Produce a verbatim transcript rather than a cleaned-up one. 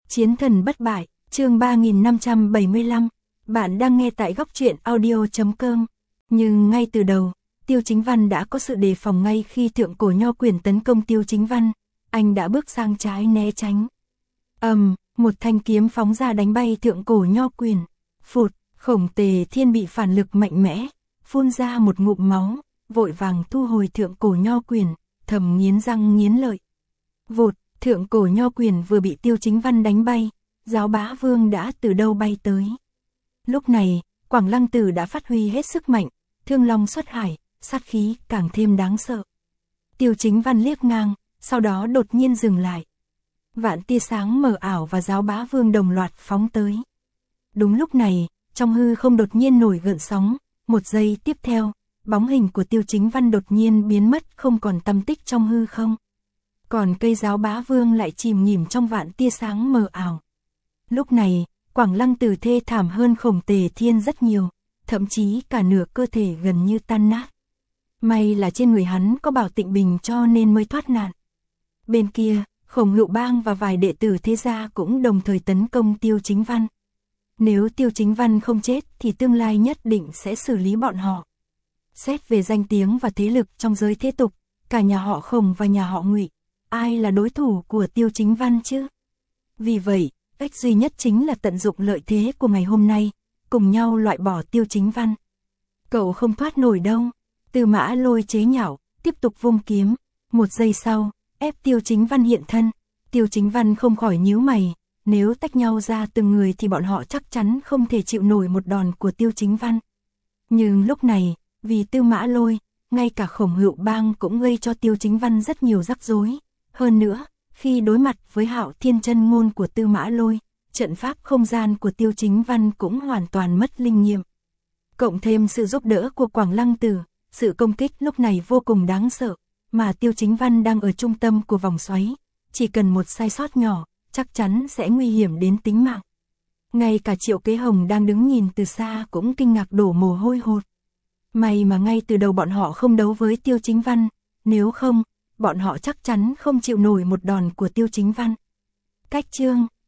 Chiến thần bất bại, chương ba nghìn năm trăm bảy mươi lăm. Bạn đang nghe tại góc truyện audio chấm com. Nhưng ngay từ đầu, Tiêu Chính Văn đã có sự đề phòng. Ngay khi thượng cổ nho quyền tấn công Tiêu Chính Văn, anh đã bước sang trái né tránh. Ầm, um, một thanh kiếm phóng ra đánh bay thượng cổ nho quyền. Phụt, Khổng Tề Thiên bị phản lực mạnh mẽ, phun ra một ngụm máu, vội vàng thu hồi thượng cổ nho quyền, thầm nghiến răng nghiến lợi. Vụt, thượng cổ nho quyền vừa bị Tiêu Chính Văn đánh bay, Giáo Bá Vương đã từ đâu bay tới. Lúc này, Quảng Lăng Tử đã phát huy hết sức mạnh, thương long xuất hải, sát khí càng thêm đáng sợ. Tiêu Chính Văn liếc ngang, sau đó đột nhiên dừng lại. Vạn tia sáng mờ ảo và Giáo Bá Vương đồng loạt phóng tới. Đúng lúc này, trong hư không đột nhiên nổi gợn sóng, một giây tiếp theo, bóng hình của Tiêu Chính Văn đột nhiên biến mất không còn tăm tích trong hư không. Còn cây Giáo Bá Vương lại chìm nghỉm trong vạn tia sáng mờ ảo. Lúc này, Quảng Lăng Tử thê thảm hơn Khổng Tề Thiên rất nhiều, thậm chí cả nửa cơ thể gần như tan nát. May là trên người hắn có Bảo Tịnh Bình cho nên mới thoát nạn. Bên kia, Khổng Hữu Bang và vài đệ tử thế gia cũng đồng thời tấn công Tiêu Chính Văn. Nếu Tiêu Chính Văn không chết thì tương lai nhất định sẽ xử lý bọn họ. Xét về danh tiếng và thế lực trong giới thế tục, cả nhà họ Khổng và nhà họ Ngụy, ai là đối thủ của Tiêu Chính Văn chứ? Vì vậy, cách duy nhất chính là tận dụng lợi thế của ngày hôm nay, cùng nhau loại bỏ Tiêu Chính Văn. Cậu không thoát nổi đâu. Tư Mã Lôi chế nhạo, tiếp tục vung kiếm. Một giây sau, ép Tiêu Chính Văn hiện thân. Tiêu Chính Văn không khỏi nhíu mày. Nếu tách nhau ra từng người thì bọn họ chắc chắn không thể chịu nổi một đòn của Tiêu Chính Văn. Nhưng lúc này, vì Tư Mã Lôi, ngay cả Khổng Hữu Bang cũng gây cho Tiêu Chính Văn rất nhiều rắc rối. Hơn nữa, khi đối mặt với Hạo Thiên chân ngôn của Tư Mã Lôi, trận pháp không gian của Tiêu Chính Văn cũng hoàn toàn mất linh nghiệm. Cộng thêm sự giúp đỡ của Quảng Lăng Tử, sự công kích lúc này vô cùng đáng sợ, mà Tiêu Chính Văn đang ở trung tâm của vòng xoáy, chỉ cần một sai sót nhỏ, chắc chắn sẽ nguy hiểm đến tính mạng. Ngay cả Triệu Kế Hồng đang đứng nhìn từ xa cũng kinh ngạc đổ mồ hôi hột. May mà ngay từ đầu bọn họ không đấu với Tiêu Chính Văn, nếu không, bọn họ chắc chắn không chịu nổi một đòn của Tiêu Chính Văn. Cách chương